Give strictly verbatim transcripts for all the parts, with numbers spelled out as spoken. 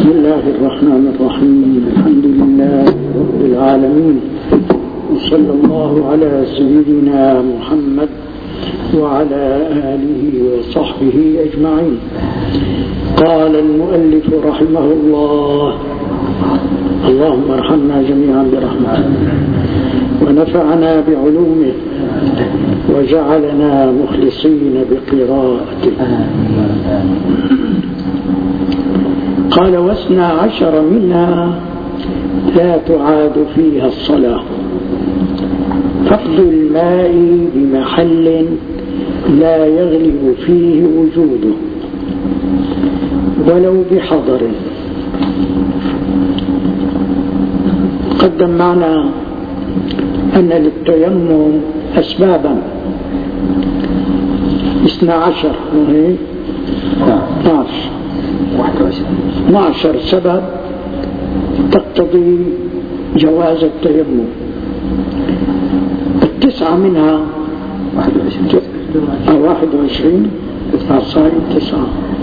بسم الله الرحمن الرحيم. الحمد لله رب العالمين، وصلى الله على سيدنا محمد وعلى آله وصحبه أجمعين. قال المؤلف رحمه الله: اللهم ارحمنا جميعا برحمته ونفعنا بعلومه وجعلنا مخلصين بقراءته. قال: واثنا عشر منها لا تعاد فيها الصلاة: فقد الماء بمحل لا يغلب فيه وجوده ولو بحضر. قدم معنا أن للتيمم أسبابا اثنا عشر وهي اثنا عشر سبب تقتضي جواز التيمم. التسعة منها واحد وعشرين صار تسعة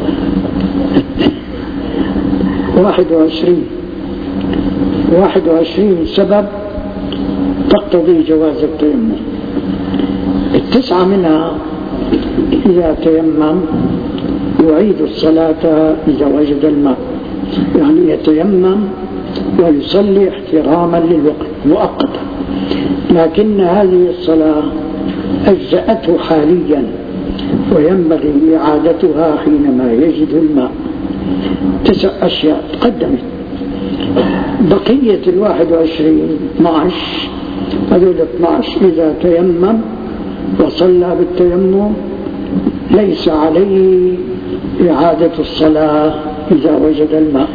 واحد وعشرين واحد وعشرين سبب تقتضي جواز التيمم. التسعة منها إذا تيمم يعيد الصلاة إذا وجد الماء، يعني يتيمم ويصلي احتراما للوقت مؤقتا، لكن هذه الصلاة أجزأته حاليا وينبغي إعادتها حينما يجد الماء. تسع أشياء تقدمت. بقية الواحد وعشرين اثنا عشر، هذول اثنا عشر إذا تيمم وصلى بالتيمم ليس عليه إعادة الصلاة إذا وجد الماء.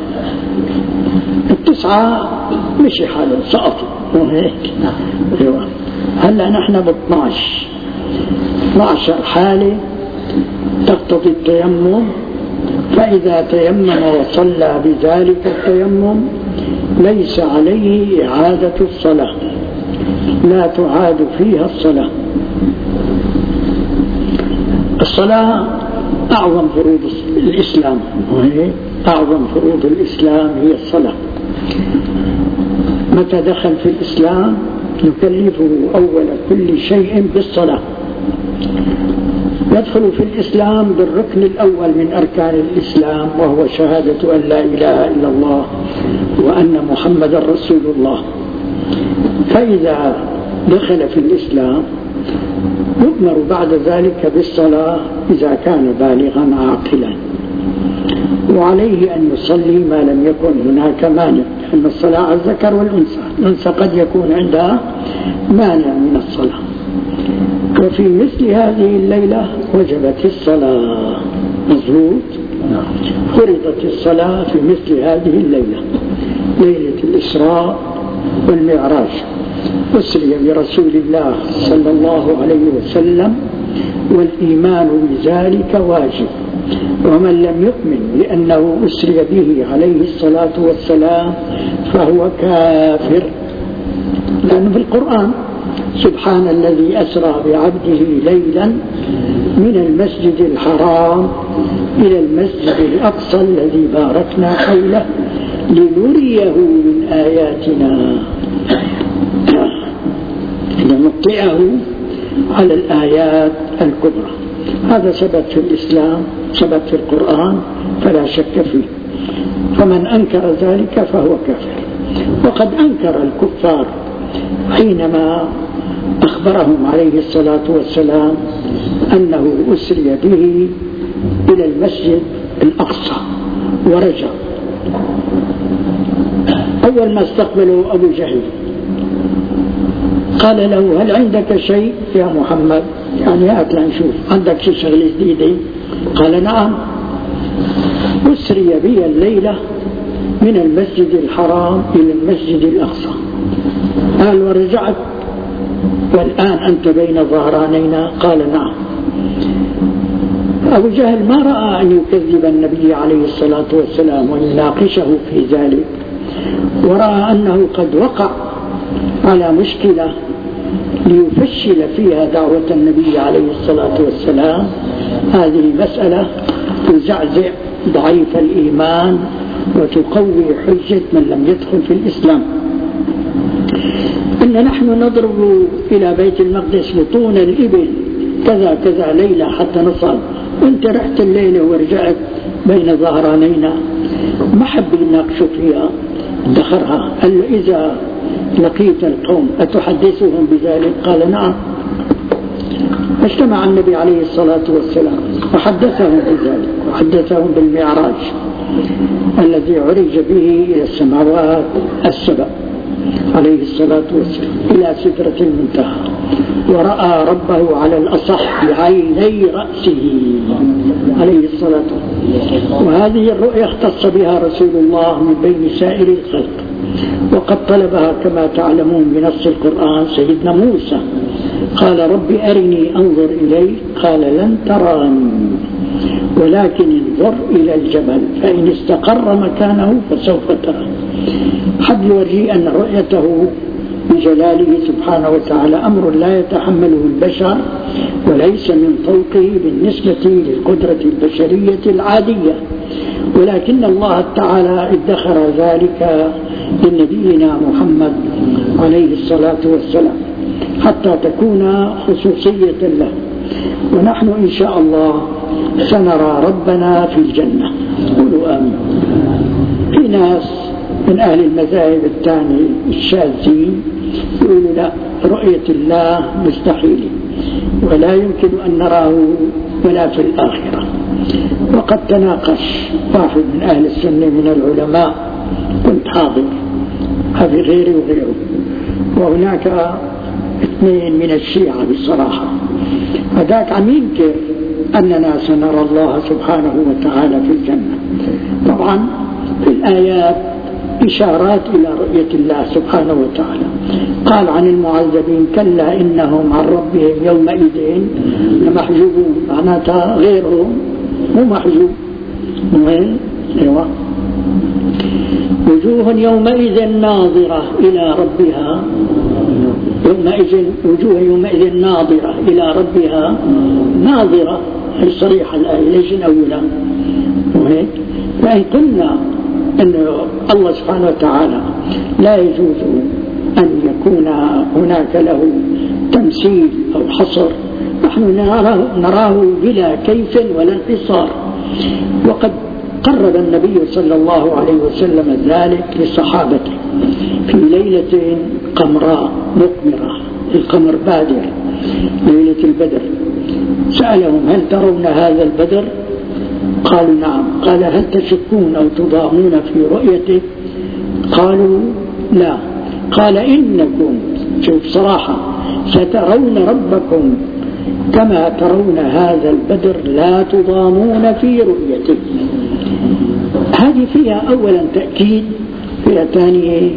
التسعة مشي حاله سقطوا وهيك. هلا نحن باثنا عشر اثنا عشر حالة تقتضي التيمم، فإذا تيمم وصلى بذلك التيمم ليس عليه إعادة الصلاة، لا تعاد فيها الصلاة. الصلاة أعظم فروض الإسلام، وهي أعظم فروض الإسلام هي الصلاة. متى دخل في الإسلام نكلفه أول كل شيء بالصلاة. يدخل في الإسلام بالركن الأول من أركان الإسلام، وهو شهادة أن لا إله إلا الله وأن محمد رسول الله. فإذا دخل في الإسلام يؤمر بعد ذلك بالصلاة إذا كان بالغا عاقلا، وعليه أن يصلي ما لم يكن هناك مانع، لأن الصلاة على الذكر والأنثى، الأنثى قد يكون عندها مانع من الصلاة. وفي مثل هذه الليلة وجبت الصلاة، مظبوط، فرضت الصلاة في مثل هذه الليلة، ليلة الإسراء والمعراج. أسري برسول الله صلى الله عليه وسلم، والإيمان بذلك واجب، ومن لم يؤمن بأنه أسري به عليه الصلاة والسلام فهو كافر، لأنه في القرآن: سبحان الذي أسرى بعبده ليلا من المسجد الحرام إلى المسجد الأقصى الذي باركنا حوله لنريه من آياتنا، لنطلعه على الآيات الكبرى. هذا ثبت في الإسلام، ثبت في القرآن، فلا شك فيه. فمن أنكر ذلك فهو كافر. وقد أنكر الكفار حينما أخبرهم عليه الصلاة والسلام أنه أسري به إلى المسجد الأقصى ورجع. أول ما استقبله أبو جهل قال له: هل عندك شيء يا محمد؟ يعني هات لنشوف، عندك شيء شغلة جديدة؟ قال: نعم، أسري بي الليلة من المسجد الحرام إلى المسجد الأقصى. قال: ورجعت والآن أنت بين ظهرانينا؟ قال: نعم. أبو جهل ما رأى أن يكذب النبي عليه الصلاة والسلام ويناقشه في ذلك، ورأى أنه قد وقع على مشكلة ليفشل فيها دعوة النبي عليه الصلاة والسلام. هذه مسألة تزعزع ضعيف الإيمان وتقوي حجة من لم يدخل في الإسلام. إن نحن نضرب إلى بيت المقدس بطون الإبل كذا كذا ليلة حتى نصل، وانت رحت الليلة ورجعت بين ظهرانينا، ما حب يناقشوا فيها، دخرها. قال له إذا لقيت القوم أتحدثهم بذلك؟ قال نعم. اجتمع النبي عليه الصلاة والسلام وحدثهم بذلك، وحدثهم بالمعراج الذي عرج به إلى السماوات السبع عليه الصلاة والسلام إلى سدرة المنتهى، ورأى ربه على الأصح بعيني رأسه عليه الصلاة والسلام. وهذه الرؤيا اختص بها رسول الله من بين سائر الخلق، وقد طلبها كما تعلمون بنص القرآن سيدنا موسى، قال رب أرني أنظر إليك، قال لن تراني ولكن انظر إلى الجبل فإن استقر مكانه فسوف ترى. حد يوري أن رؤيته بجلاله سبحانه وتعالى أمر لا يتحمله البشر وليس من فوقه بالنسبة للقدرة البشرية العادية، ولكن الله تعالى ادخر ذلك لنبينا محمد عليه الصلاة والسلام حتى تكون خصوصية له. ونحن إن شاء الله سنرى ربنا في الجنة، قولوا آمين. في ناس من أهل المذاهب الثانية الشاذين يقولوا لا، رؤية الله مستحيل ولا يمكن أن نراه ولا في الآخرة. وقد تناقش واحد من أهل السنة من العلماء، كنت حاضر، هذه غيري وغيره، وهناك اثنين من الشيعة بصراحة، هذاك عم ينكر أننا سنرى الله سبحانه وتعالى في الجنة. طبعا في الآيات إشارات إلى رؤية الله سبحانه وتعالى. قال عن المعذبين كلا إنهم عن ربهم يومئذ لمحجوبون، معناتها غيرهم مو محجوب. وين؟ أيوة. وجوه يومئذ ناظرة إلى ربها، يومئذ وجوه يومئذ ناظرة إلى ربها ناظرة، هي صريحة الآية، ليش نأولها؟ وهيك فإن قلنا أن الله سبحانه وتعالى لا يجوز أن يكون هناك له تمثيل أو حصر، نحن نراه, نراه بلا كيف ولا انحصار. وقد قرب النبي صلى الله عليه وسلم ذلك لصحابته في ليلة قمراء مقمرة، القمر بادر ليلة البدر، سألهم هل ترون هذا البدر؟ قالوا نعم. قال هل تشكون أو تضامون في رؤيته؟ قالوا لا. قال إنكم، شوف صراحة، سترون ربكم كما ترون هذا البدر لا تضامون في رؤيته. هذه فيها أولا تأكيد، فيها ثانية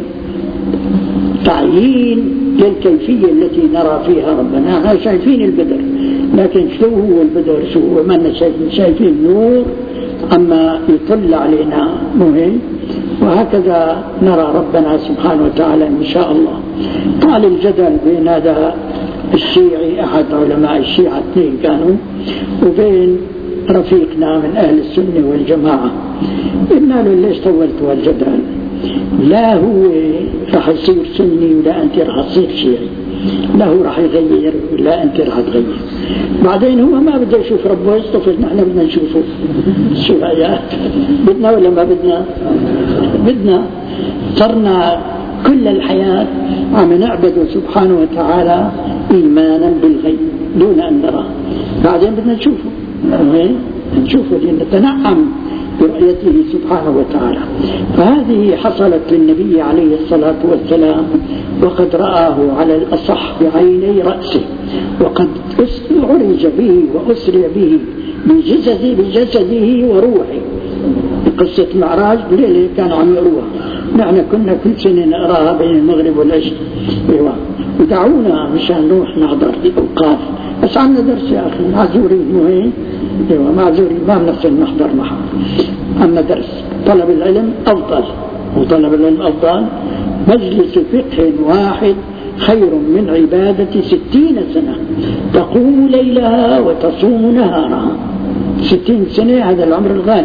تعيين للكيفية التي نرى فيها ربنا. احنا شايفين البدر، لكن شو هو البدر؟ شو هو؟ ما شايفين شايفين نور أما يطل علينا مهم. وهكذا نرى ربنا سبحانه وتعالى إن شاء الله. طال الجدل بين هذا الشيعي أحد علماء الشيعة اثنين كانوا، وبين رفيقنا من أهل السنة والجماعة. قلنا له ليش طولتوا الجدل؟ لا هو رح يصير سني ولا أنت رح تصير شيعي، لا هو رح يغير ولا أنت رح تغير. بعدين هو ما بده يشوف ربه يصطفل، نحن بدنا نشوفه. شو رأيك؟ بدنا ولا ما بدنا؟ بدنا. صرنا كل الحياة عم نعبده سبحانه وتعالى إيمانا بالغيب دون أن نراه، بعدين بدنا نشوفه، نشوفه لنتنعم برؤيته سبحانه وتعالى. فهذه حصلت للنبي عليه الصلاة والسلام، وقد رآه على الأصح بعيني رأسه، وقد عرج به وأسري به بجسده, بجسده وروحه. قصة المعراج ليلة كانوا عم يقروها، نحن كنا كل سنة نقراها بين المغرب والعشاء. ايوه، ودعونا مشان نروح نحضر الأوقاف، بس عنا درس يا أخي، معذورين مهم. ايوه معذورين، ما بنفسنا نحضر معه. أما درس طلب العلم أفضل، وطلب العلم أفضل. مجلس فقه واحد خير من عبادة ستين سنة تقوم ليلها وتصوم نهارها. ستين سنة هذا العمر الغالب،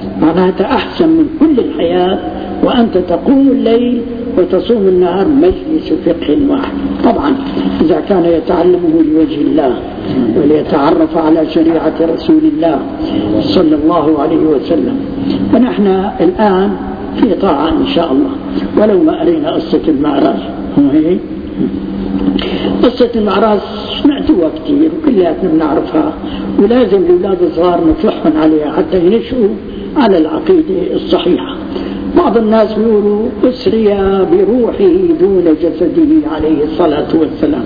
معناتها أحسن من كل الحياة وأنت تقوم الليل وتصوم النهار مجلس فقه واحد. طبعا إذا كان يتعلمه لوجه الله وليتعرف على شريعة رسول الله صلى الله عليه وسلم. فنحن الآن في طاعة إن شاء الله، ولو ما أرينا قصة المعراج. قصة المعراج سمعتوها كثير وكلياتنا بنعرفها، ولازم الأولاد الصغار نصلحهم عليها حتى ينشئوا على العقيدة الصحيحة. بعض الناس بيقولوا أسري بروحه دون جسده عليه الصلاة والسلام.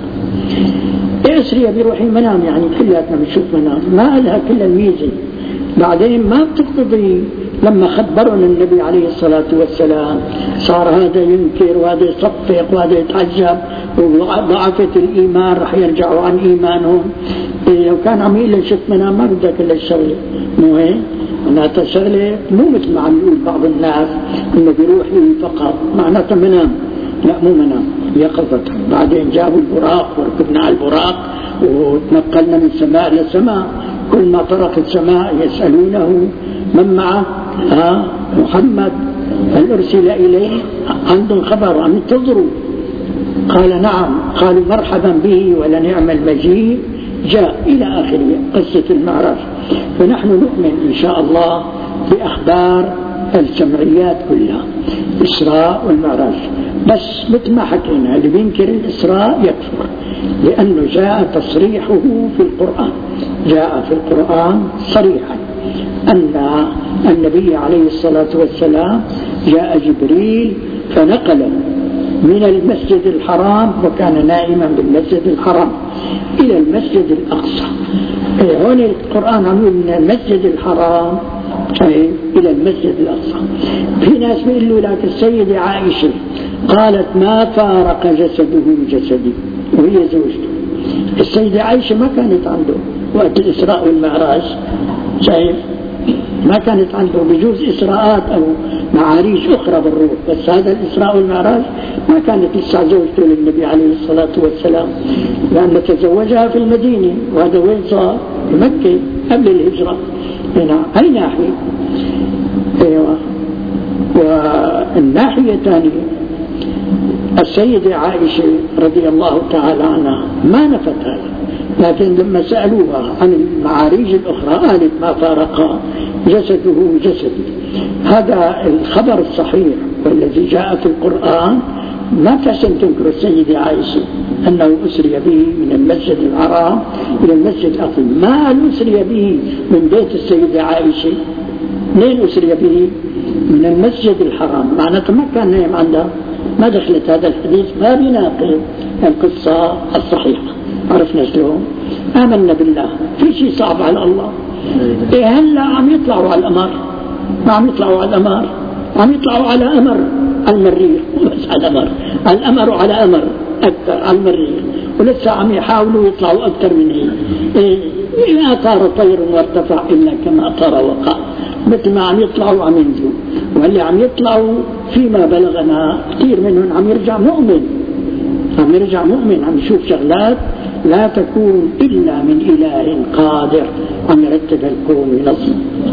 أسري بروحه منام، يعني كلياتنا بنشوف منام، ما لها كل الميزة. بعدين ما بتقتضي لما خبرنا النبي عليه الصلاة والسلام صار هذا ينكر وهذا يصفق وهذا يتعجب وضعفت الإيمان رح يرجعوا عن إيمانهم. إيه لو كان عم يقول شفت منام ما بدك إلا الشغلة، مو هيك؟ معناتها الشغلة مو مثل ما عم يقول بعض الناس إنه بروحه فقط معناتها منام، لا مو منام، يقظة. بعدين جابوا البراق وركبنا على البراق وتنقلنا من سماء لسماء، كل ما طرق السماء يسألونه من معه؟ ها محمد، هل أرسل إليه؟ عندهم خبر عم ينتظروا. قال نعم، قالوا مرحبا به ولنعم المجيء جاء، إلى آخر قصة المعراج. فنحن نؤمن إن شاء الله بأخبار السمعيات كلها، الإسراء والمعراج. بس مثل ما حكينا اللي بينكر الإسراء يكفر، لأنه جاء تصريحه في القرآن، جاء في القرآن صريحا أن النبي عليه الصلاة والسلام جاء جبريل فنقله من المسجد الحرام وكان نائما بالمسجد الحرام إلى المسجد الأقصى. هون القرآن عمل من المسجد الحرام إلى المسجد الأقصى. في ناس بيقولوا لك السيدة عائشة قالت ما فارق جسده جسدي، وهي زوجته. السيدة عائشة ما كانت عنده وقت الإسراء والمعراج، شايف؟ ما كانت عنده، بجوز إسراءات أو معاريج أخرى بالروح، بس هذا الإسراء والمعراج ما كانت لسه زوجته للنبي عليه الصلاة والسلام، لأن تزوجها في المدينة، وهذا وين صار؟ في مكة قبل الهجرة. هنا أي ناحية؟ أيوة. والناحية الثانية السيدة عائشة رضي الله تعالى عنها ما نفت هذا، لكن لما سألوها عن المعاريج الأخرى قالت ما فارق جسده جسدي. هذا الخبر الصحيح والذي جاء في القرآن ما تحسن تنكر السيدة عائشة أنه أسري به من المسجد الحرام إلى المسجد الأقصى. ما أسري به من بيت السيدة عائشة، منين أسري به؟ من المسجد الحرام، معناته ما كان نايم عندها، ما دخلت هذا الحديث، ما بيناقض القصة الصحيحة. عرفنا شلون؟ آمنا بالله، في شيء صعب على الله. إيه هلا عم يطلعوا على الأمر، ما عم يطلعوا على الأمر، عم يطلعوا على أمر المريخ، بس على أمر الأمر على أمر أكثر على المريخ، ولسه عم يحاولوا يطلعوا أكثر من هيك. إيه ما طار طير وارتفع إلا كما طار وقع، مثل ما عم يطلعوا عم ينزلوا، واللي عم يطلعوا فيما بلغنا كثير منهم عم يرجع مؤمن، عم يرجع مؤمن، عم يشوف شغلات لا تكون إلا من إله قادر عم يرتب الكون وينظم.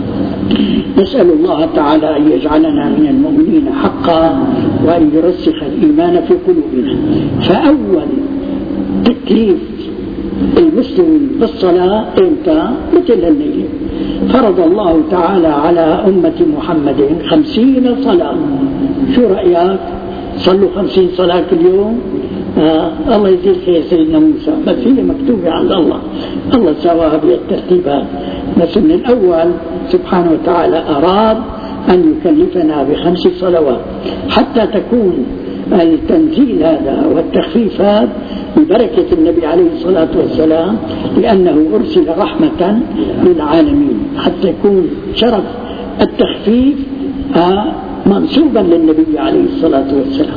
نسأل الله تعالى أن يجعلنا من المؤمنين حقا وأن يرسخ الإيمان في قلوبنا. فأول تكليف المسلم بالصلاة إمتى؟ مثل الليل فرض الله تعالى على أمة محمد خمسين صلاة. شو رأيك؟ صلوا خمسين صلاة كل يوم. آه الله يزيد خير سيدنا موسى، بس هي مكتوبة عند الله، الله سواها بالترتيبات. بس من الأول سبحانه وتعالى أراد أن يكلفنا بخمس صلوات حتى تكون التنزيل هذا والتخفيف هذا ببركة النبي عليه الصلاة والسلام، لأنه أرسل رحمة للعالمين، حتى يكون شرف التخفيف آه منسوبا للنبي عليه الصلاة والسلام.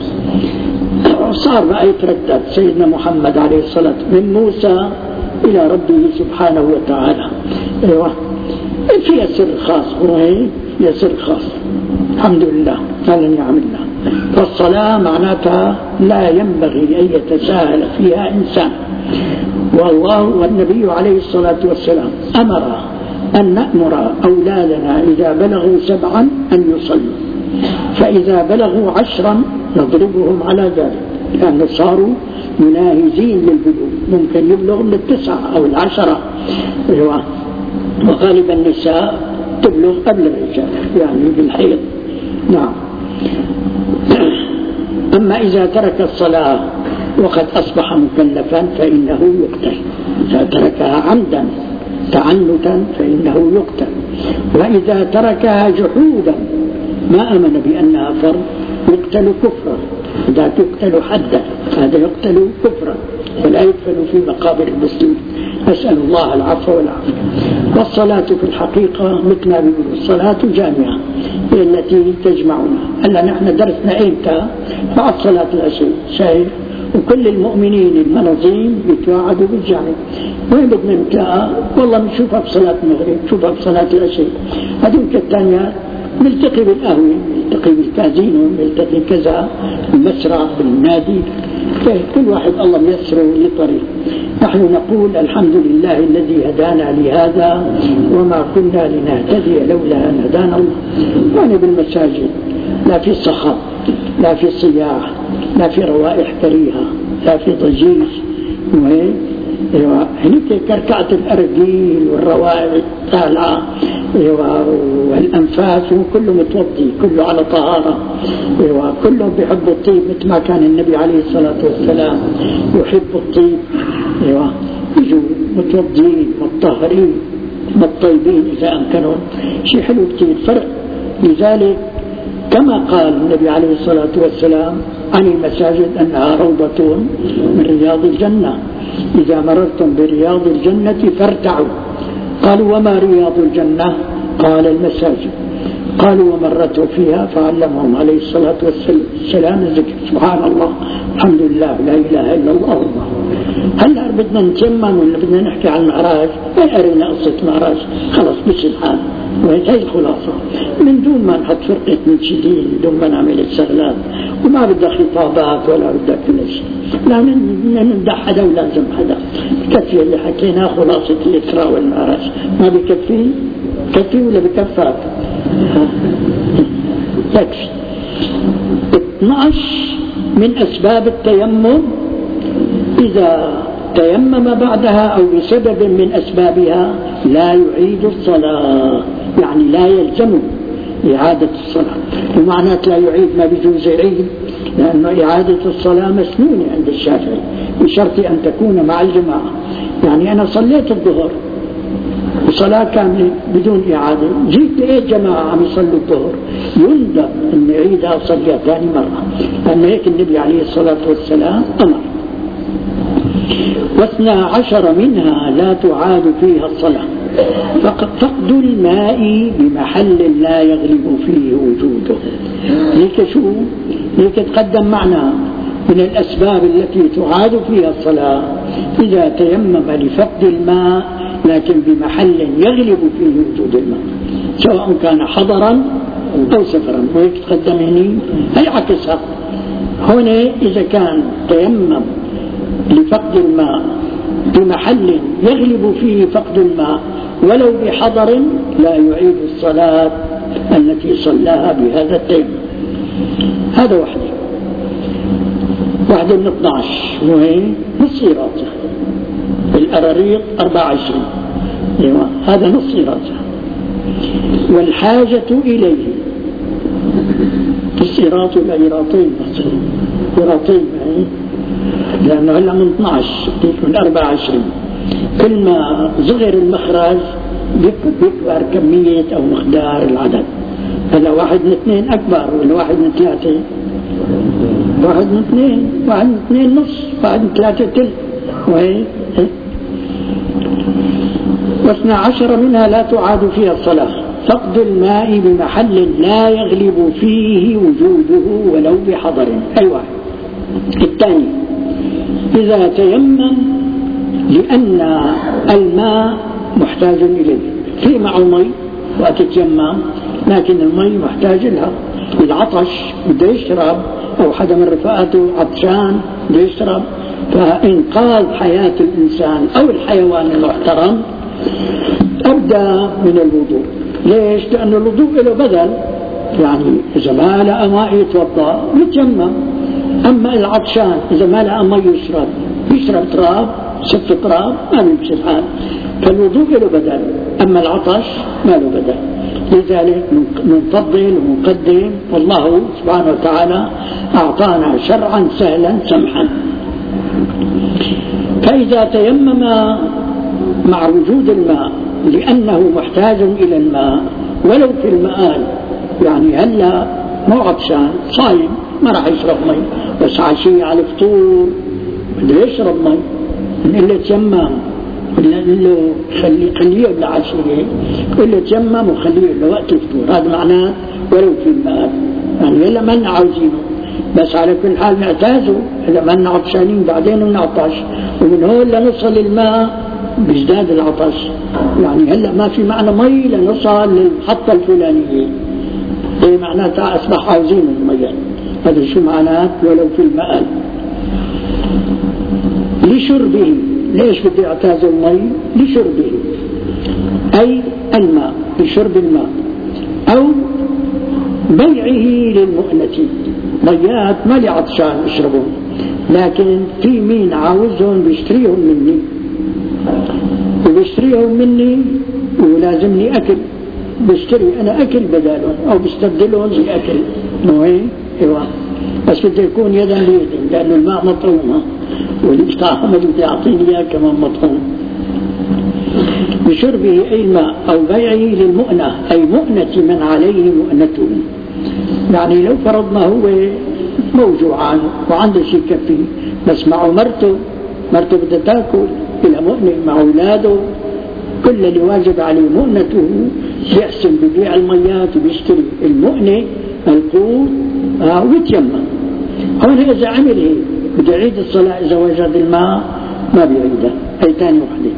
صار بقى يتردد سيدنا محمد عليه الصلاة من موسى إلى ربه سبحانه وتعالى. أيوة فيها سر خاص، وهي فيها سر خاص الحمد لله، هذا نعم الله. فالصلاة معناتها لا ينبغي أن يتساهل فيها إنسان، والله والنبي عليه الصلاة والسلام أمر أن نأمر أولادنا إذا بلغوا سبعا أن يصلوا، فإذا بلغوا عشرا نضربهم على ذلك، لأنه صاروا مناهزين للبلوغ، ممكن يبلغ للتسعة أو العشرة، وغالبا النساء تبلغ قبل الرجال يعني بالحيض. نعم. أما إذا ترك الصلاة وقد أصبح مكلفا فإنه يقتل، إذا تركها عمدا تعنتا فإنه يقتل، وإذا تركها جحودا ما آمن بأنها فرض يقتل كفرا، إذا تقتل حدا هذا يقتل كفرا ولا يدفن في مقابر المسلمين. أسأل الله العفو والعافية. والصلاة في الحقيقة مثل ما بيقولوا الصلاة جامعة هي التي تجمعنا. هلا نحن درسنا إمتى؟ بعد صلاة العشاء، شايف؟ وكل المؤمنين المنظيم يتواعدوا بالجامع. وين بدنا نتلاقى؟ والله بنشوفها بصلاة المغرب، نشوفها بصلاة العشاء. هذول الثانيات نلتقي بالقهوة، نلتقي بالكازينو، نلتقي كذا بالمسرح، بالنادي، كل واحد الله ييسره لطريق. نحن نقول الحمد لله الذي هدانا لهذا وما كنا لنهتدي لولا أن هدانا الله. يعني بالمساجد لا في صخب، لا في صياح، لا في روائح كريهة، لا في ضجيج، هنيك كركعة الأرجيل والروائح الطالعة والأنفاس، وكله متوضي، كله على طهارة، كله بيحب الطيب مثل ما كان النبي عليه الصلاة والسلام يحب الطيب. يجوا متوضين مطهرين مطيبين إذا أمكنهم، شيء حلو كتير فرق. لذلك كما قال النبي عليه الصلاة والسلام عن المساجد أنها روضة من رياض الجنة، إذا مررتم برياض الجنة فارتعوا. قالوا وما رياض الجنة؟ قال المساجد. قالوا ومرته فيها؟ فعلمهم عليه الصلاة والسلام الذكر، سبحان الله الحمد لله لا إله إلا الله والله. هلا بدنا نتيمم ولا بدنا نحكي عن المعراج؟ وين قرينا قصة معراج؟ خلص مش الحال. وهي الخلاصة، من دون ما نحط فرقة منشدين، من دون ما نعمل الشغلات، وما بدها خطابات ولا بدها كل شيء، لا نمدح حدا ولا نذم حدا. بكفي اللي حكيناه خلاصة الإسراء والمعراج، ما بكفي؟ كفي ولا بكفاك؟ يكفي. اثنعش من أسباب التيمم إذا تيمم بعدها أو بسبب من أسبابها لا يعيد الصلاة، يعني لا يلزم إعادة الصلاة. ومعنات لا يعيد ما بيجوز يعيد، لأنه إعادة الصلاة مسنونة عند الشافعي بشرط أن تكون مع الجماعة. يعني أنا صليت الظهر وصلاة كاملة بدون إعادة، جيت لقيت جماعة عم يصلوا الظهر، يندب أن يعيدها صليها ثاني مرة، لأن هيك النبي عليه الصلاة والسلام أمر. واثنى عشر منها لا تعاد فيها الصلاة، فقد الماء بمحل لا يغلب فيه وجوده. ليك شو؟ ليك تقدم معنا من الأسباب التي تعاد فيها الصلاة إذا تيمم لفقد الماء لكن بمحل يغلب فيه وجود الماء، سواء كان حضرا أو سفرا. وهيك تقدم هنا هي عكسها. هنا إذا كان تيمم لفقد الماء بمحل يغلب فيه فقد الماء ولو بحضر لا يعيد الصلاة التي صلاها بهذا التيمم. هذا واحدة واحدة من اثني عشر، وهي نص راتها الأراريق أربعة وعشرين، أيوة هذا نص راتها. والحاجة إليه الصراط الأيراطين قراطين، لأنه هلا من اثني عشر من أربعة وعشرين، كل ما صغر المخرج بيكبر كمية أو مقدار العدد. هلا واحد من اثنين أكبر ولا واحد من ثلاثة؟ واحد من اثنين، واحد من اثنين نص، واحد من ثلاثة تل. وهي واثنى عشر منها لا تعاد فيها الصلاة، فقد الماء بمحل لا يغلب فيه وجوده ولو بحضر. أي واحد. الثاني إذا تيمم لأن الماء محتاج إليه، في معه مي وقت يتيمم، لكن المي محتاج لها، العطش بده يشرب، أو حدا من رفقاته عطشان بده يشرب، فإنقاذ حياة الإنسان أو الحيوان المحترم أبدأ من الوضوء. ليش؟ لأن الوضوء له بدل، يعني إذا ما لقى ماء يتوضأ يتيمم. أما العطشان إذا ما لقى ماء يشرب يشرب تراب، ست تراب ما بيمشي الحال. فالوضوء له بدل، أما العطش ما له بدل. لذلك نفضل ونقدم، والله سبحانه وتعالى أعطانا شرعا سهلا سمحا. فإذا تيمم مع وجود الماء لأنه محتاج إلى الماء ولو في المآل، يعني هلا مو عطشان صايم ما راح يشرب مي، بس عشية على الفطور بده يشرب مي، نقول له تيمم، نقول له خليه خليه لعشية، نقول له تيمم وخليه لوقت الفطور. هذا معناه ولو في المآل، يعني هلا ما لنا عاوزينه، بس على كل حال نعتازه. هلا ما لنا عطشانين بعدين بنعطش، ومن هون لنوصل الماء بيزداد العطش. يعني هلا ما في معنى مي لنوصل للمحطة الفلانية، ايه معناتها اصبح عاوزين المي. هذا شو معناه ولو في المآل. لشربه، ليش بدي اعتاز المي؟ لشربه اي الماء، لشرب الماء، او بيعه للمؤنة. ميات ما لي عطشان اشربهم، لكن في مين عاوزهم بيشتريهم مني، وبيشتريهم مني ولازمني أكل، بشتري أنا أكل بدالهم أو بستبدلهم بأكل. مو هيك؟ ايوه، بس بده يكون يدا بيد، لأنه الماء مطعومة والإشتاق ما بده يعطيني إياه كمان مطعوم. بشربه أي الماء أو بيعه للمؤنة أي مؤنة من عليه مؤنته. يعني لو فرضنا هو موجوعان وعنده شيء كفي، بس معه مرته، مرته بدها تاكل، إلى مؤنة مع أولاده، كل اللي واجب عليه مؤنته يحسن ببيع الميات وبيشتري المؤنة القوت آه ويتيمم. هون إذا عمل هيك بده يعيد الصلاة إذا وجد الماء ما بيعيدها، هي ثاني وحدة.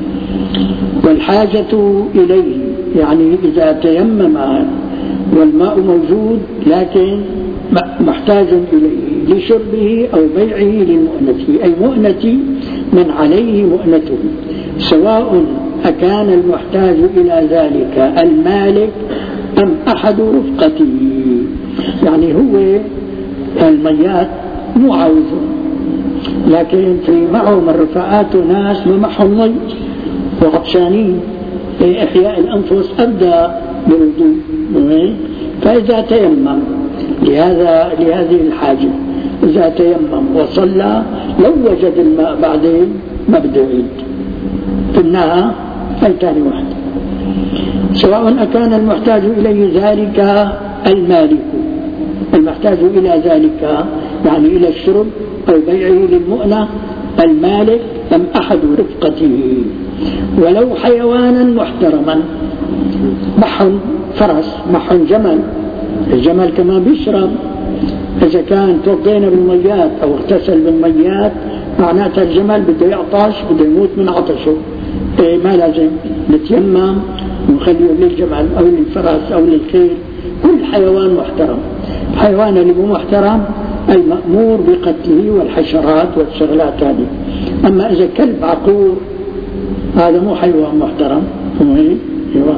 والحاجة إليه يعني إذا تيمم والماء موجود لكن محتاج إليه لشربه أو بيعه للمؤنة أي مؤنة من عليه مؤنته، سواء أكان المحتاج إلى ذلك المالك أم أحد رفقته. يعني هو الميات مو عاوزه، لكن في معه من رفقاته ناس ما معهم مي وعطشانين، في إحياء الأنفس أبدأ بالوضوء. فإذا تيمم لهذا لهذه الحاجة، إذا تيمم وصلى لو وجد الماء بعدين ما بده يعيد. قلناها هي ثاني واحد. سواء أكان المحتاج إليه ذلك المالك، المحتاج إلى ذلك يعني إلى الشرب أو بيعه للمؤنة المالك أم أحد رفقته، ولو حيوانا محترما، معهم فرس معهم جمل، الجمل كمان بيشرب. إذا كان توضينا بالميات أو اغتسل بالميات معناتها الجمل بده يعطش، بده يموت من عطشه، إيه ما لازم نتيمم ونخليه للجمل أو للفرس أو للخيل. كل حيوان محترم. الحيوان اللي مو محترم أي مأمور بقتله والحشرات والشغلات هذه. أما إذا كلب عقور هذا مو حيوان محترم، هو حيوان.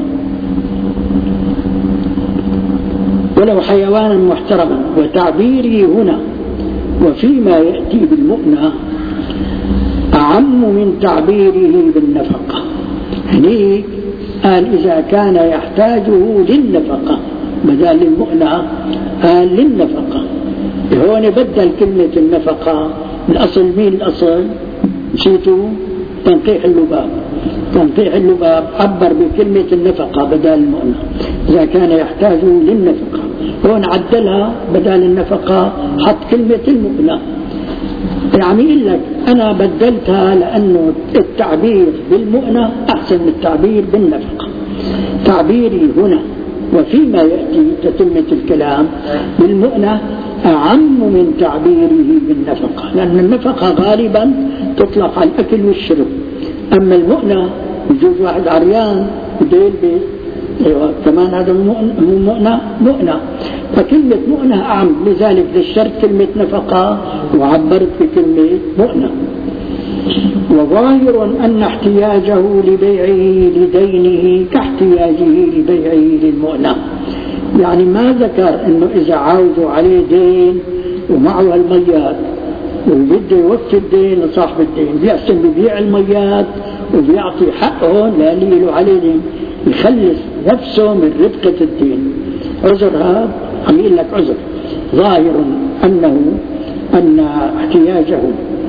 ولو حيوانا محترما. وتعبيري هنا وفيما يأتي بالمؤنة أعم من تعبيره بالنفقة. يعني قال إذا كان يحتاجه للنفقة بدل المؤنة قال للنفقة. هون بدل كلمة النفقة. الأصل مين الأصل؟ نسيتوا؟ تنقيح اللباب. تنقيح اللباب عبر بكلمة النفقة بدل المؤنة إذا كان يحتاج للنفقة. هون عدلها بدل النفقة حط كلمة المؤنة. يعني يقول لك أنا بدلتها لأنه التعبير بالمؤنة أحسن من التعبير بالنفقة. تعبيري هنا وفيما يأتي تتمة الكلام بالمؤنة أعم من تعبيره بالنفقة، لأن النفقة غالبا تطلق على الأكل والشرب، أما المؤنة يجوز واحد عريان بده يلبس أيوة كمان هذا مو مؤنة مؤنة. فكلمة مؤنة أعم، لذلك ذكرت كلمة نفقة وعبرت بكلمة مؤنة. وظاهر أن احتياجه لبيعه لدينه كاحتياجه لبيعه للمؤنة. يعني ما ذكر أنه إذا عاوزوا عليه دين ومعه الميات وبده يوفي الدين لصاحب الدين بيحسن ببيع الميات وبيعطي حقه للي له عليه دين يخلص نفسه من ربقة الدين. عذر هذا عم يقول لك عذر. ظاهر أنه أن احتياجه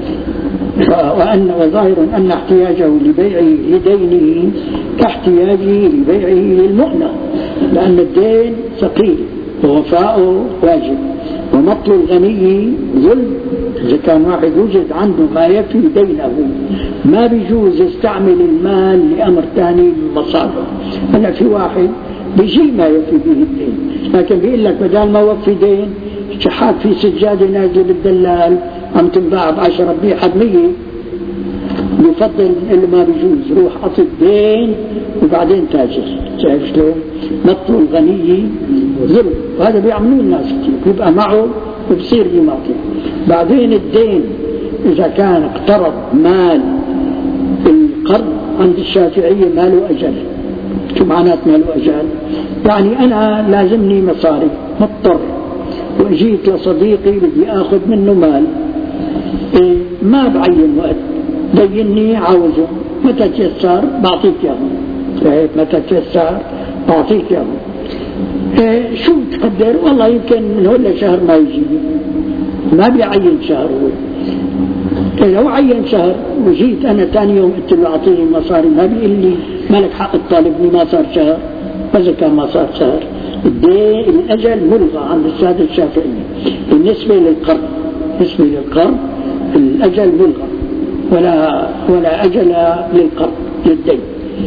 وأن وظاهر أن احتياجه لبيعه لدينه كاحتياجه لبيعه للمؤنة، لأن الدين ثقيل ووفاؤه واجب، ومطل الغني ظلم. إذا كان واحد وجد عنده ما يفي دينه ما بيجوز يستعمل المال لأمر ثاني من مصالحه. هلا في واحد بيجي ما يفي به الدين، لكن بيقول لك بدل ما وفي دين شحات في سجادة نازلة بالدلال عم تنباع بعشرة بيعها بمية، بفضل اللي ما بيجوز روح أعطي الدين وبعدين تاجر. شايف شلون؟ مطل الغني ظلم، وهذا بيعملوه الناس كتير، يبقى معه وبصير بمعطي. بعدين الدين إذا كان اقترض مال، القرض عند الشافعية ماله أجل. شو معنات ماله أجل؟ يعني أنا لازمني مصاري مضطر وجيت لصديقي بدي آخذ منه مال، إيه ما بعين وقت، بيني عاوزه متى تيسر بعطيك اياه، متى تيسر بعطيك اياه. إيه شو تقدر؟ والله يمكن من هون لشهر ما يجي، ما بيعين شهر هو. إيه لو عين شهر وجيت أنا ثاني يوم قلت له أعطيني المصاري ما بيقول لي ما لك حق تطالبني ما صار شهر، إذا كان ما صار شهر الدين الأجل ملغى عند السادة الشافعية. بالنسبة للقرض، بالنسبة للقرض الأجل ملغى ولا ولا أجل للقرض للدين.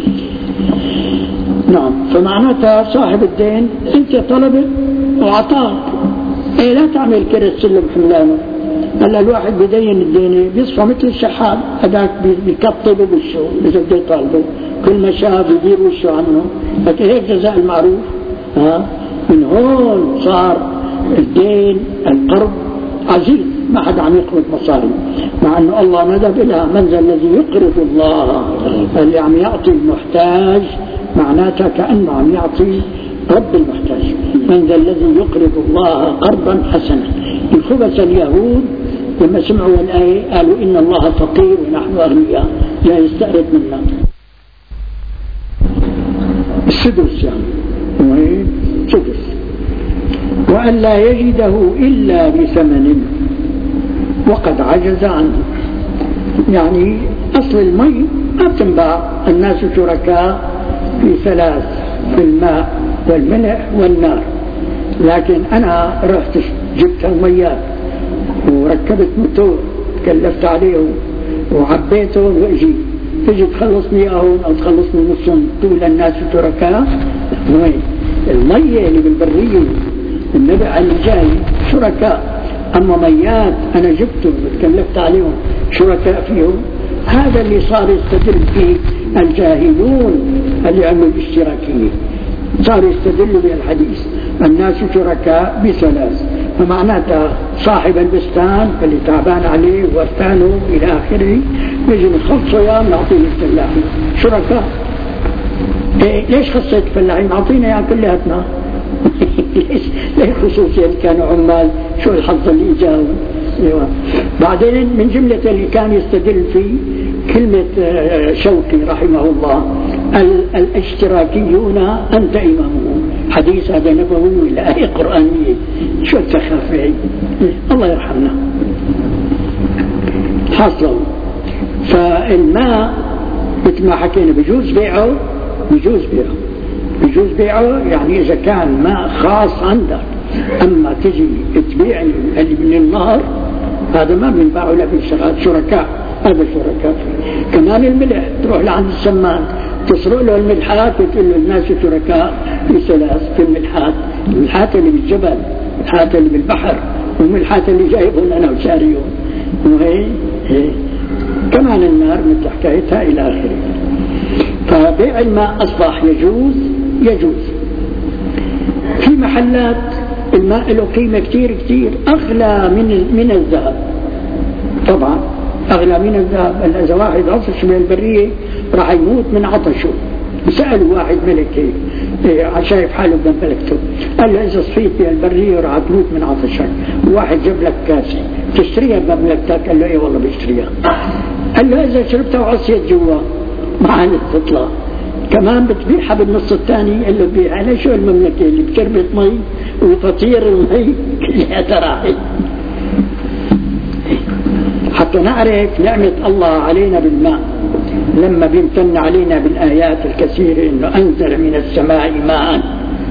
نعم، فمعناتها صاحب الدين أنت طلبت وعطاك، إيه لا تعمل كده السلم حملانه. هلا الواحد بدين الدين بيصفى مثل الشحات، هذاك بيكطب بوشه إذا بده يطالبه، كل ما شاف يدير وشه عنه، لكن هيك جزاء المعروف. ها من هون صار الدين القرض عزيز، ما حدا عم يقرض مصاري، مع انه الله ندب لها من ذا الذي يقرض الله، اللي عم يعطي المحتاج معناتها كأنه عم يعطي رب المحتاج. من ذا الذي يقرض الله قرضا حسنا. الخبث اليهود لما سمعوا الآية قالوا إن الله فقير ونحن أغنياء لا يستأرد منا. السدس يعني وين سدس، وأن لا يجده إلا بثمن وقد عجز عنه. يعني أصل المي ما بتنباع، الناس شركاء في ثلاث، في الماء والملح والنار، لكن أنا رحت جبت الميات وركبت موتور كلفت عليه وعبيته وإجي تجي تخلصني أهون أو تخلصني نصهم تقول الناس شركاء. وين المية اللي بالبرية النبع اللي جاي شركاء، أما ميات أنا جبته وتكلفت عليهم شركاء فيهم. هذا اللي صار يستدل فيه الجاهلون اللي عملوا الاشتراكية، صار يستدلوا بالحديث الناس شركاء بثلاث، فمعناتها صاحب البستان اللي تعبان عليه وارتانه إلى آخره نجي نخلصه يا نعطيه الفلاحين شركاء. إيه ليش خصيت الفلاحين؟ أعطينا يا كلياتنا. ليش ليش خصوصيا كانوا عمال؟ شو الحظ اللي إجاهم؟ أيوة. بعدين من جملة اللي كان يستدل فيه كلمة شوقي رحمه الله الاشتراكيون أنت إمامهم، حديث هذا نبوي ولا آية قرآنية؟ شو التخافي؟ الله يرحمنا. حصلوا فالماء مثل ما حكينا بيجوز بيعه، بيجوز بيعه بيجوز بيعه يعني إذا كان ماء خاص عندك، أما تجي تبيع اللي من النهر هذا ما بنباعه لا بالشغال شركاء، هذا شركاء. كمان الملح تروح لعند السمان تسرق له الملحات وتقول له الناس شركاء في ثلاث، في الملحات، الملحات اللي بالجبل، الملحات اللي بالبحر، والملحات اللي جايبهم أنا وشاريهم، وهي هي. كمان النار مثل حكايتها إلى آخره. فبيع الماء أصبح يجوز يجوز في محلات الماء له قيمة كتير كتير أغلى من من الذهب طبعا، أغلى من الذهب. إذا واحد عطش من البرية راح يموت من عطشه. سألوا واحد ملكي إيه شايف حاله بملكته، قال له إذا صفيت من البرية راح تموت من عطشك، واحد جاب لك كاسة تشتريها بمملكتك؟ قال له إيه والله بشتريها. قال له إذا شربتها وعصيت جوا ما عاد تطلع، كمان بتبيعها بالنص الثاني. قال له بيعها. أنا شو المملكة اللي بشربت مي وتطير المي كلها تراحي؟ حتى نعرف نعمة الله علينا بالماء لما بيمتن علينا بالآيات الكثيرة إنه أنزل من السماء ماء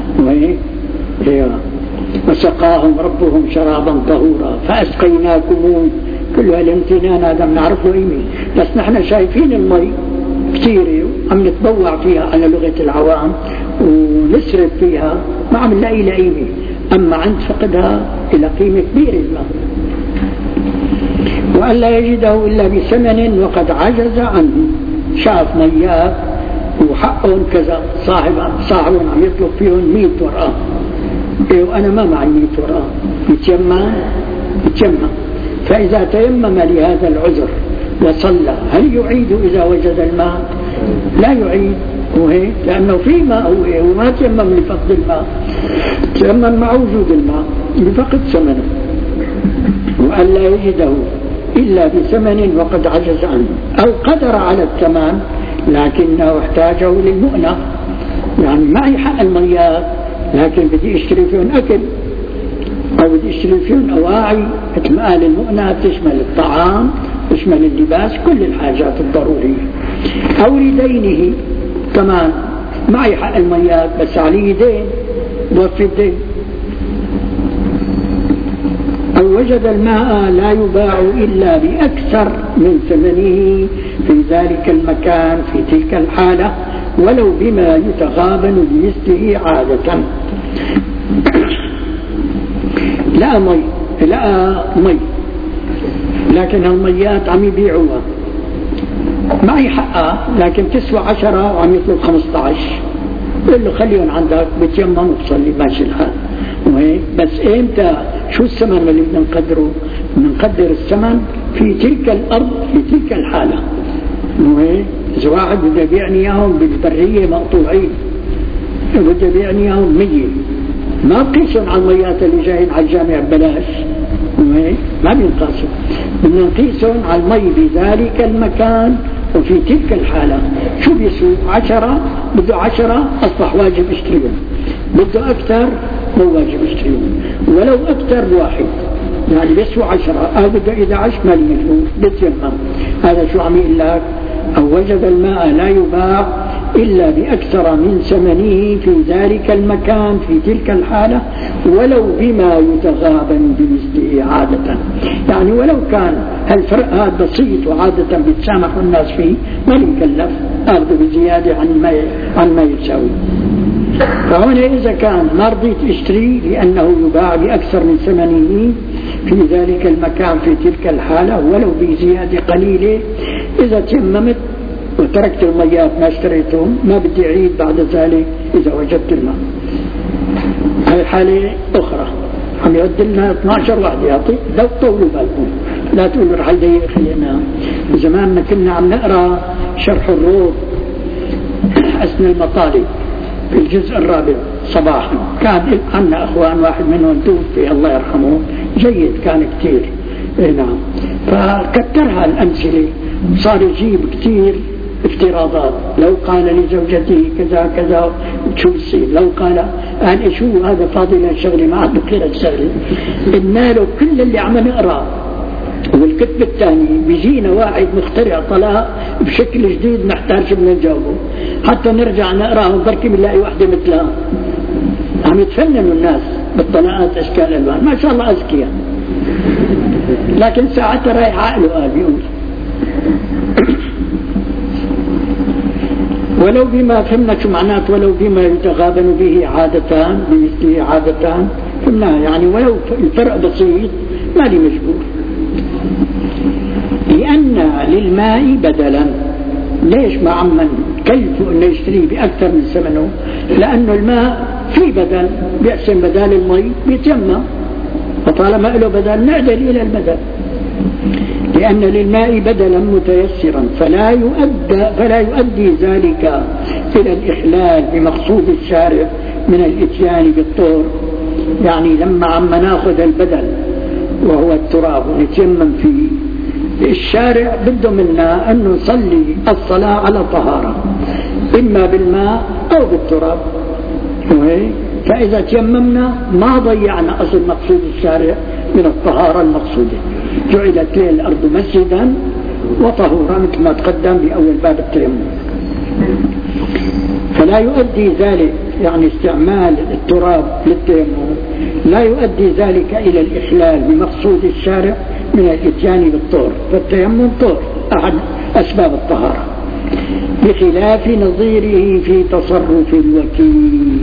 وسقاهم ربهم شرابا طهورا فأسقيناكم. كل هالامتنان هذا بنعرفه قيمة، بس نحن شايفين المي كثيرة عم نتبوع فيها على لغة العوام ونسرب فيها ما عم نلاقي لها قيمة، أما عند فقدها إلى قيمة كبيرة الماء. وأن لا يجده إلا بثمن وقد عجز عنه. شاف مياه وحقهم كذا، صاحب صاحبهم عم يطلب فيهم مئة ورقة، إيه وأنا ما معي مئة ورقة، يتيمم يتيمم. فإذا تيمم لهذا العذر وصلى هل يعيد إذا وجد الماء؟ لا يعيد، وهيك لأنه في ماء وما تيمم لفقد الماء، تيمم مع وجود الماء لفقد ثمنه. وأن لا يجده إلا بثمن وقد عجز عنه، أو قدر على الثمن لكنه احتاجه للمؤنة، يعني معي حق المياه لكن بدي اشتري فيهم أكل أو بدي اشتري فيهم أواعي، مثل ما قال المؤنة تشمل الطعام تشمل اللباس كل الحاجات الضرورية. أو لدينه كمان معي حق المياه بس علي دين بوفي الدين. أو وجد الماء لا يباع إلا بأكثر من ثمنه في ذلك المكان في تلك الحالة ولو بما يتغابن بمثله عادة. لا مي لا مي لكن الميات عم يبيعوها معي حقها لكن تسوى عشرة وعم يطلب خمسة عشر، قل له خليهم عندك بتيمم وتصلي ماشي الحال. بس امتى شو الثمن اللي بدنا نقدره؟ نقدر الثمن في تلك الارض في تلك الحاله. اذا واحد بده يبيعني اياهم بالبريه مقطوعين بده يبيعني اياهم مية، ما بقيسهم على الميات اللي جايين على الجامع ببلاش، ما بينقاسوا، بدنا نقيسهم على المي بذلك المكان وفي تلك الحالة. شو بيسوي؟ عشرة، بده عشرة أصبح واجب اشتريهم، بده أكثر مو واجب اشتريهم، ولو أكثر بواحد يعني بيسوي عشرة، أو بده إذا عشر ما يجوز بتيمم. هذا شو عم يقول لك؟ أو وجد الماء لا يباع إلا بأكثر من ثمنه في ذلك المكان في تلك الحالة ولو بما يتغابن بمثله عادة. يعني ولو كان هالفرق هذا بسيط وعادة بيتسامح الناس فيه ما يكلف أخذ بزيادة عن ما عن ما يساوي. فهنا إذا كان ما رضيت اشتري لأنه يباع بأكثر من ثمنه في ذلك المكان في تلك الحالة ولو بزيادة قليلة، إذا تيممت وتركت الميات ما اشتريتهم ما بدي أعيد بعد ذلك إذا وجدت الماء. هاي حالة أخرى عم يعد لنا اثني عشر واحد يعطي لو طولوا بالكم لا تقولوا رح يضيق خلينا. زمان كنا عم نقرأ شرح الروض حسن المطالب في الجزء الرابع صباحا، كان عنا أخوان واحد منهم توفي الله يرحمه جيد كان كتير نعم، فكترها الأمثلة صار يجيب كتير افتراضات. لو قال لزوجته كذا كذا شو بصير، لو قال أنا شو هذا فاضل الشغلة ما عاد بخير الشغلة. قلنا له كل اللي عم نقرأ والكتب الثاني بيجينا واحد مخترع طلاق بشكل جديد نحتاج شو بدنا نجاوبه، حتى نرجع نقرأ ونبركي بنلاقي واحدة مثلها. عم يتفننوا الناس بالطلاقات أشكال ألوان ما شاء الله أذكياء، لكن ساعتها رايح عقله قال بيقول ولو بما فهمنا شو معنات ولو بما يتغابن به عادتان بمثله عادتان فهمنا، يعني ولو الفرق بسيط ما لي مجبور. لأن للماء بدلا، ليش ما عم كلفوا انه يشتريه بأكثر من ثمنه؟ لأنه الماء في بدل بيقسم بدال المي بيتيمم، فطالما له بدل نعدل إلى البدل. لأن للماء بدلا متيسرا فلا يؤدى فلا يؤدي ذلك إلى الإخلال بمقصود الشارع من الإتيان بالطهر. يعني لما عم ناخذ البدل وهو التراب ونتيمم فيه، الشارع بده منا أن نصلي الصلاة على طهارة إما بالماء أو بالتراب، فإذا تيممنا ما ضيعنا أصل مقصود الشارع من الطهارة المقصودة. جعلت لي الأرض مسجدا وطهورا مثل ما تقدم بأول باب التيمم. فلا يؤدي ذلك، يعني استعمال التراب للتيمم لا يؤدي ذلك إلى الإخلال بمقصود الشارع من الإتيان بالطهر، فالتيمم طهر أحد أسباب الطهارة، بخلاف نظيره في تصرف الوكيل.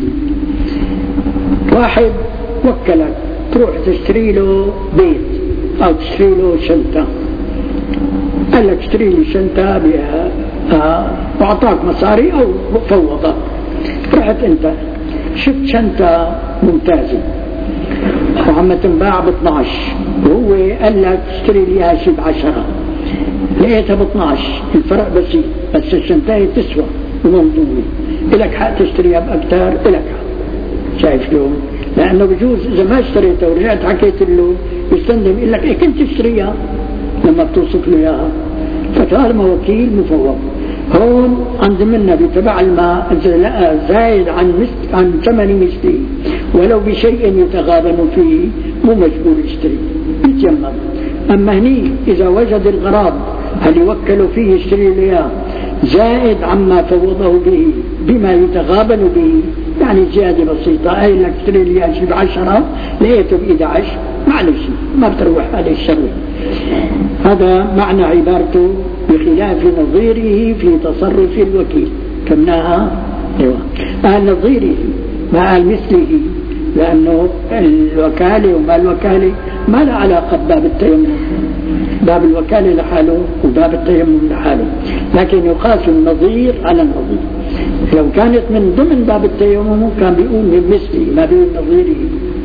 واحد وكلك تروح تشتري له بيت أو تشتري له شنطة، قال لك اشتري لي شنطة بها آه وأعطاك مصاري أو فوضك. رحت أنت شفت شنطة ممتازة وعم تنباع ب اثني عشر وهو قال لك اشتري لي اياها شي ب عشرة، لقيتها ب اثني عشر، الفرق بسيط بس الشنطة تسوى ومنظومة، إلك حق تشتريها بأكثر، إلك حق. شايف شلون؟ لأنه بجوز إذا ما اشتريتها ورجعت حكيت له يستندم يقول لك إيه كنت تشتريها لما بتوصف له إياها. فطالما وكيل مفوض هون عند منا بتبع الماء لقى زايد عن مست عن ثمن مثله ولو بشيء يتغابن فيه مو مجبور يشتري يتيمم. أما هني إذا وجد الغراب هل يوكل فيه يشتري ليه زائد عما فوضه به بما يتغابن به، يعني زيادة بسيطة، أي لك اشتري لي شيء بعشرة لقيته بإحدى عشر معلش ما بتروح عليه الشروي. هذا معنى عبارته بخلاف نظيره في تصرف الوكيل. كمناها ايوه قال نظيره ما قال مثله، لأنه الوكالة وما الوكالة ما له علاقة بباب التيمم، باب الوكالة لحاله وباب التيمم لحاله، لكن يقاس النظير على النظير. لو كانت من ضمن باب التيمم كان بيقول من مثله ما بيقول نظيره.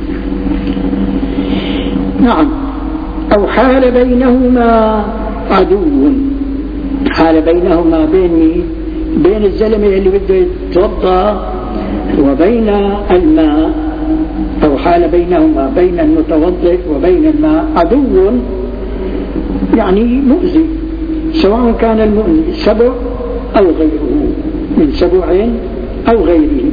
نعم. أو حال بينهما عدو، حال بينهما بين بين الزلمة اللي بده يتوضا وبين الماء، أو حال بينهما بين المتوضئ وبين الماء عدو، يعني مؤذي، سواء كان المؤذي سبع أو غيره من سبع أو غيره.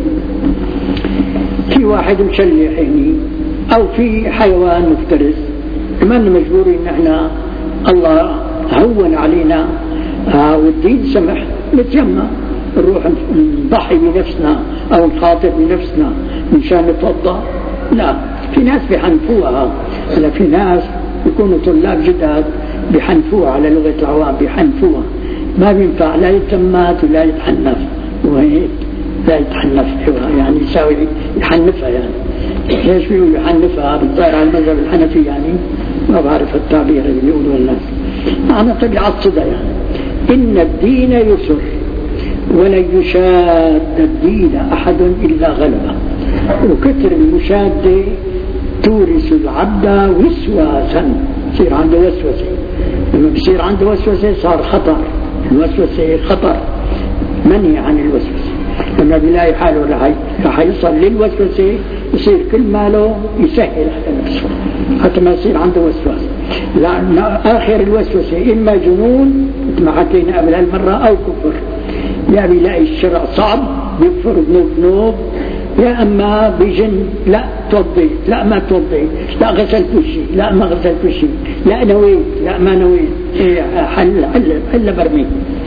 في واحد مشلح يعني أو في حيوان مفترس، كمان مجبورين نحن الله هون علينا آه والدين سمح نتيمم نروح نضحي بنفسنا أو نخاطر بنفسنا مشان نتوضا. لا، في ناس بيحنفوها، هلا في ناس يكونوا طلاب جداد بيحنفوها على لغة العوام، بيحنفوها ما بينفع لا يتمات ولا يتحنف، وهيك لا يتحنف يعني يساوي يحنفها. يعني ليش بيقولوا يحنفها؟ بالظاهر على المذهب الحنفي، يعني ما بعرف التعبير اللي بيقولوا الناس، معنى طبيعة صدى. يعني إن الدين يسر ولن يشاد الدين أحد إلا غلبه، وكثر المشادة تورث العبد وسواسا، يصير عنده وسوسة، لما بيصير عنده وسوسة صار خطر، الوسوسة خطر، منهي عن الوسوسة. لما بيلاقي حاله رح يصل للوسوسة يصير كل ماله يسهل على نفسه حتى ما يصير عنده وسواس، لأن آخر الوسوسة إما جنون مثل ما حكينا قبل هالمرة أو كفر، يا بيلاقي الشرع صعب بيكفر بنوب نوب، يا أما بجن لا توضي لا ما توضي، لا غسلت وشي لا ما غسلت وشي، لا نويت لا ما نويت، حل حل حل برمي.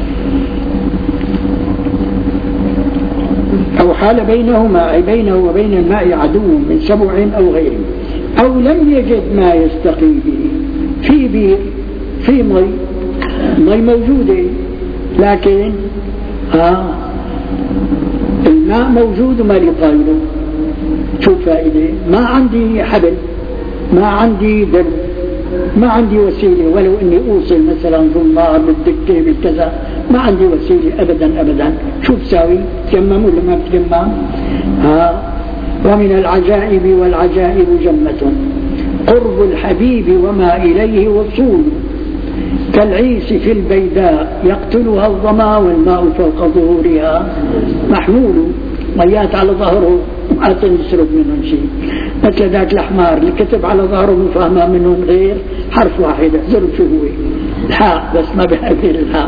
أو حال بينهما أي بينه وبين الماء عدو من سبع أو غيره، أو لم يجد ما يستقي به، في بير في مي مي موجودة لكن آه الماء موجود وما لي طايله، شو فائدة؟ ما عندي حبل، ما عندي دب، ما عندي وسيلة ولو اني اوصل مثلا ضمار بالدكة بالكذا، ما عندي وسيلة ابدا ابدا، شو بساوي؟ تيمم ولا ما بتيمم؟ ها. ومن العجائب والعجائب جمة قرب الحبيب وما اليه وصول، كالعيس في البيداء يقتلها الظما والماء فوق ظهورها محمول، ميات على ظهره ما تنسرب منهم شيء. مثل ذاك الأحمار اللي كتب على ظهره مفهمة منهم غير حرف واحد، احذروا شو هو الحاء بس ما بهذه الحاء.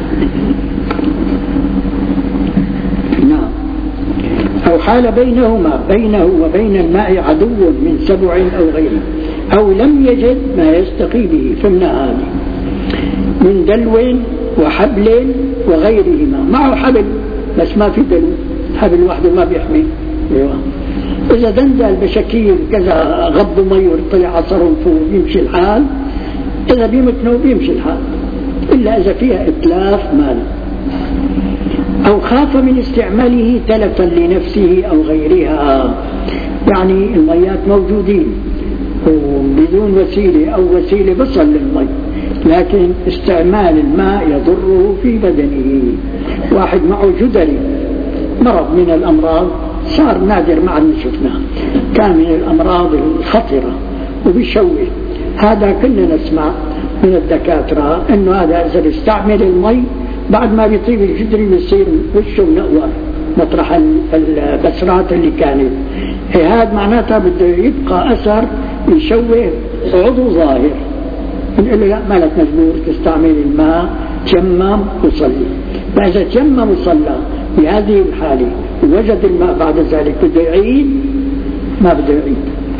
نعم. أو حال بينهما بينه وبين الماء عدو من سبع أو غيره، أو لم يجد ما يستقي به في النهار من دلو وحبل وغيرهما. معه حبل بس ما في دلو، حبل وحده ما بيحمي. أيوة. إذا دندل بشكيل كذا غب مي وطلع عصر فوق يمشي الحال، إذا بيمتنوا بيمشي الحال، إلا إذا فيها إتلاف مال. أو خاف من استعماله تلفا لنفسه أو غيرها، يعني الميات موجودين بدون وسيلة أو وسيلة بصل للمي، لكن استعمال الماء يضره في بدنه. واحد معه جدري مرض من الأمراض صار نادر ما عدنا شفناه، كان من الأمراض الخطرة وبيشوه، هذا كنا نسمع من الدكاترة أنه هذا إذا بيستعمل المي بعد ما بيطيب الجدري بيصير وشه منور مطرح البسرات اللي كانت. هذا معناتها بده يبقى أثر يشوه عضو ظاهر. نقول له لا، مالك مجبور تستعمل الماء، تيمم وصلي. فإذا تيمم وصلى بهذه الحالة ووجد الماء بعد ذلك بده يعيد، ما بده يعيد.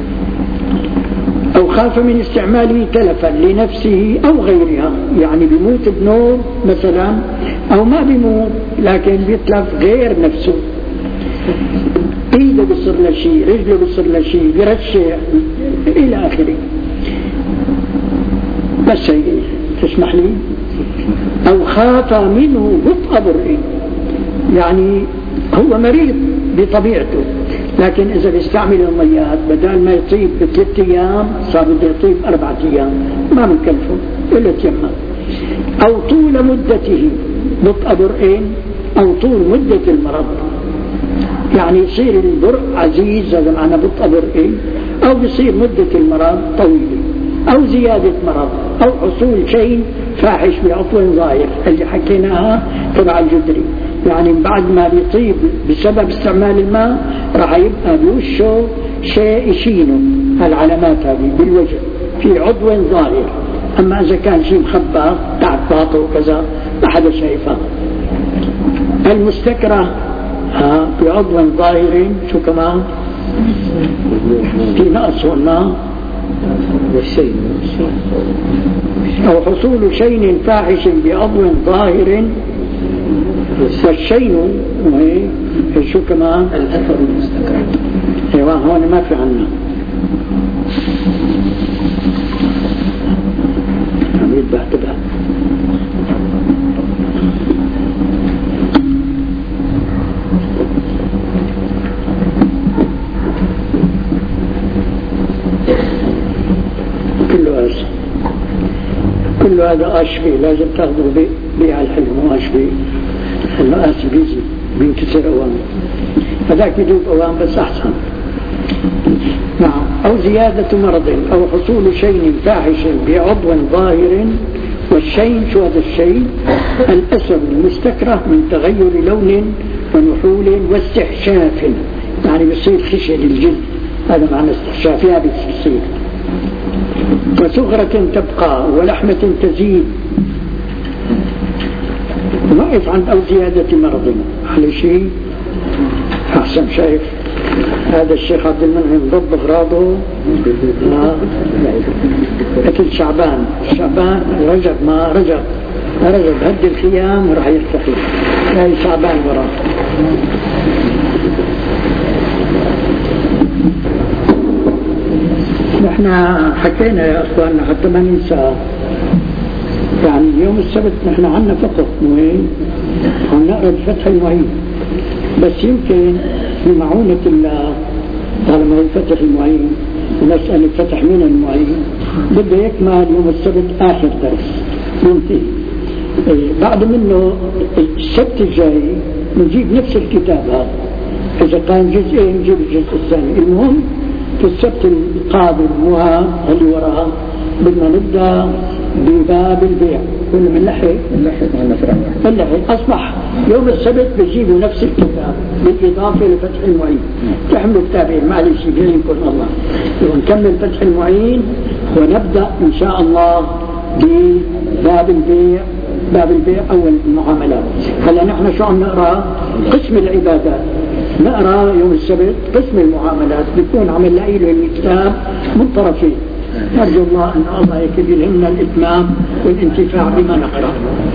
أو خاف من استعماله تلفا لنفسه أو غيرها، يعني بيموت بنور مثلا، أو ما بيموت لكن بيتلف غير نفسه، ايده بيصير له شيء، رجله بيصير له شيء، بيرشح إلى آخره. بس هي تسمح لي. أو خاف منه بطء برء، يعني هو مريض بطبيعته، لكن إذا بيستعمل الميات بدل ما يطيب بثلاث أيام صار بده يطيب أربعة أيام، ما بنكلفه إلا تيمم. أو طول مدته بطء برء، أو طول مدة المرض، يعني يصير البرء عزيز، هذا معنى بطء برء، أو بيصير مدة المرض طويلة، أو زيادة مرض، أو حصول شيء فاحش بعضو ظاهر اللي حكيناها تبع الجدري، يعني بعد ما بيطيب بسبب استعمال الماء راح يبقى بوشه شيء يشينه، العلامات هذه بالوجه في عضو ظاهر. أما إذا كان شيء مخبى تعب باطه وكذا ما حدا شايفه. المستكره ها في عضو ظاهر، شو كمان في نقص والماء والشيء، أو حصول شيء فاحش بعضو ظاهر. والشيء شو كمان الأثر المستكره. ايوه هون ما في عنا عميد بعتبها. كله هذا كله هذا أشبه لازم تاخذوا بيع الحلم وأشبه انه آسف بيجي بينكسر أوام، هذاك يدوب أوام بس أحسن. نعم. أو زيادة مرض، أو حصول شيء فاحش بعضو ظاهر. والشيء شو هذا الشيء؟ الأثر المستكره من تغير لون ونحول واستحشاف، يعني بيصير خشن الجلد، هذا معنى استحشاف، يابس بيصير. وصغرة تبقى ولحمة تزيد، نقف عند أو زيادة مرض على شيء أحسن. شايف هذا الشيخ عبد المنعم ضد أغراضه مثل شعبان شعبان رجب ما رجب رجب هد الخيام وراح يرتخي، هاي شعبان وراه. نحن حكينا يا أخواننا حتى ما ننسى، يعني يوم السبت نحن عنا فقط مهم ونقرأ الفتح المعين، بس يمكن بمعونة الله طالما هو الفتح المعين ونسأل الفتح من المعين بده يكمل يوم السبت آخر درس ينتهي. بعد منه السبت الجاي نجيب نفس الكتاب هذا، إذا كان جزئين نجيب الجزء الثاني. المهم في السبت القادم وها اللي وراها بدنا نبدأ بباب البيع كل من لحي اللحي أصبح يوم السبت بيجيبوا نفس الكتاب بالإضافة لفتح المعين. تحملوا كتابين معلش يجزيكم الله. ونكمل فتح المعين ونبدأ إن شاء الله بباب البيع. باب البيع أول المعاملات. هلا نحن شو عم نقرأ؟ قسم العبادات نقرأ يوم السبت. قسم المعاملات بيكون عم نلاقي له الكتاب من طرفين. نرجو الله أن الله يكتب لنا الإتمام والانتفاع بما نقرأ.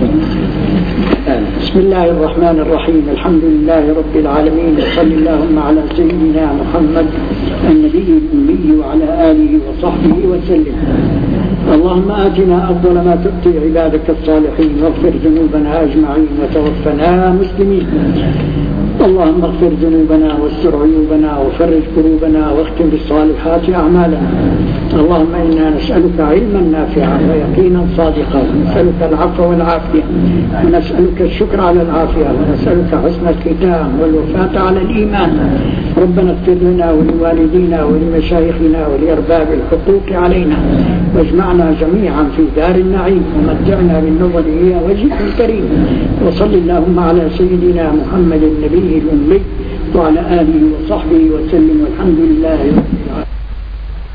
بسم الله الرحمن الرحيم. الحمد لله رب العالمين، وصلى اللهم على سيدنا محمد النبي الأمي وعلى آله وصحبه وسلم. اللهم آتنا أفضل ما تؤتي عبادك الصالحين، واغفر ذنوبنا أجمعين وتوفنا مسلمين. اللهم اغفر ذنوبنا واستر عيوبنا وفرج كروبنا واختم بالصالحات أعمالنا. اللهم إنا نسألك علما نافعا ويقينا صادقا، ونسألك العفو والعافية، ونسألك الشكر على العافية، ونسألك حسن الختام والوفاة على الإيمان. ربنا اغفر لنا ولوالدينا ولمشايخنا ولأرباب الحقوق علينا، واجمعنا جميعا في دار النعيم، ومتعنا بالنظر إلى وجهك الكريم. وصل اللهم على سيدنا محمد النبي الأمي وعلى آله وصحبه وسلم، والحمد لله.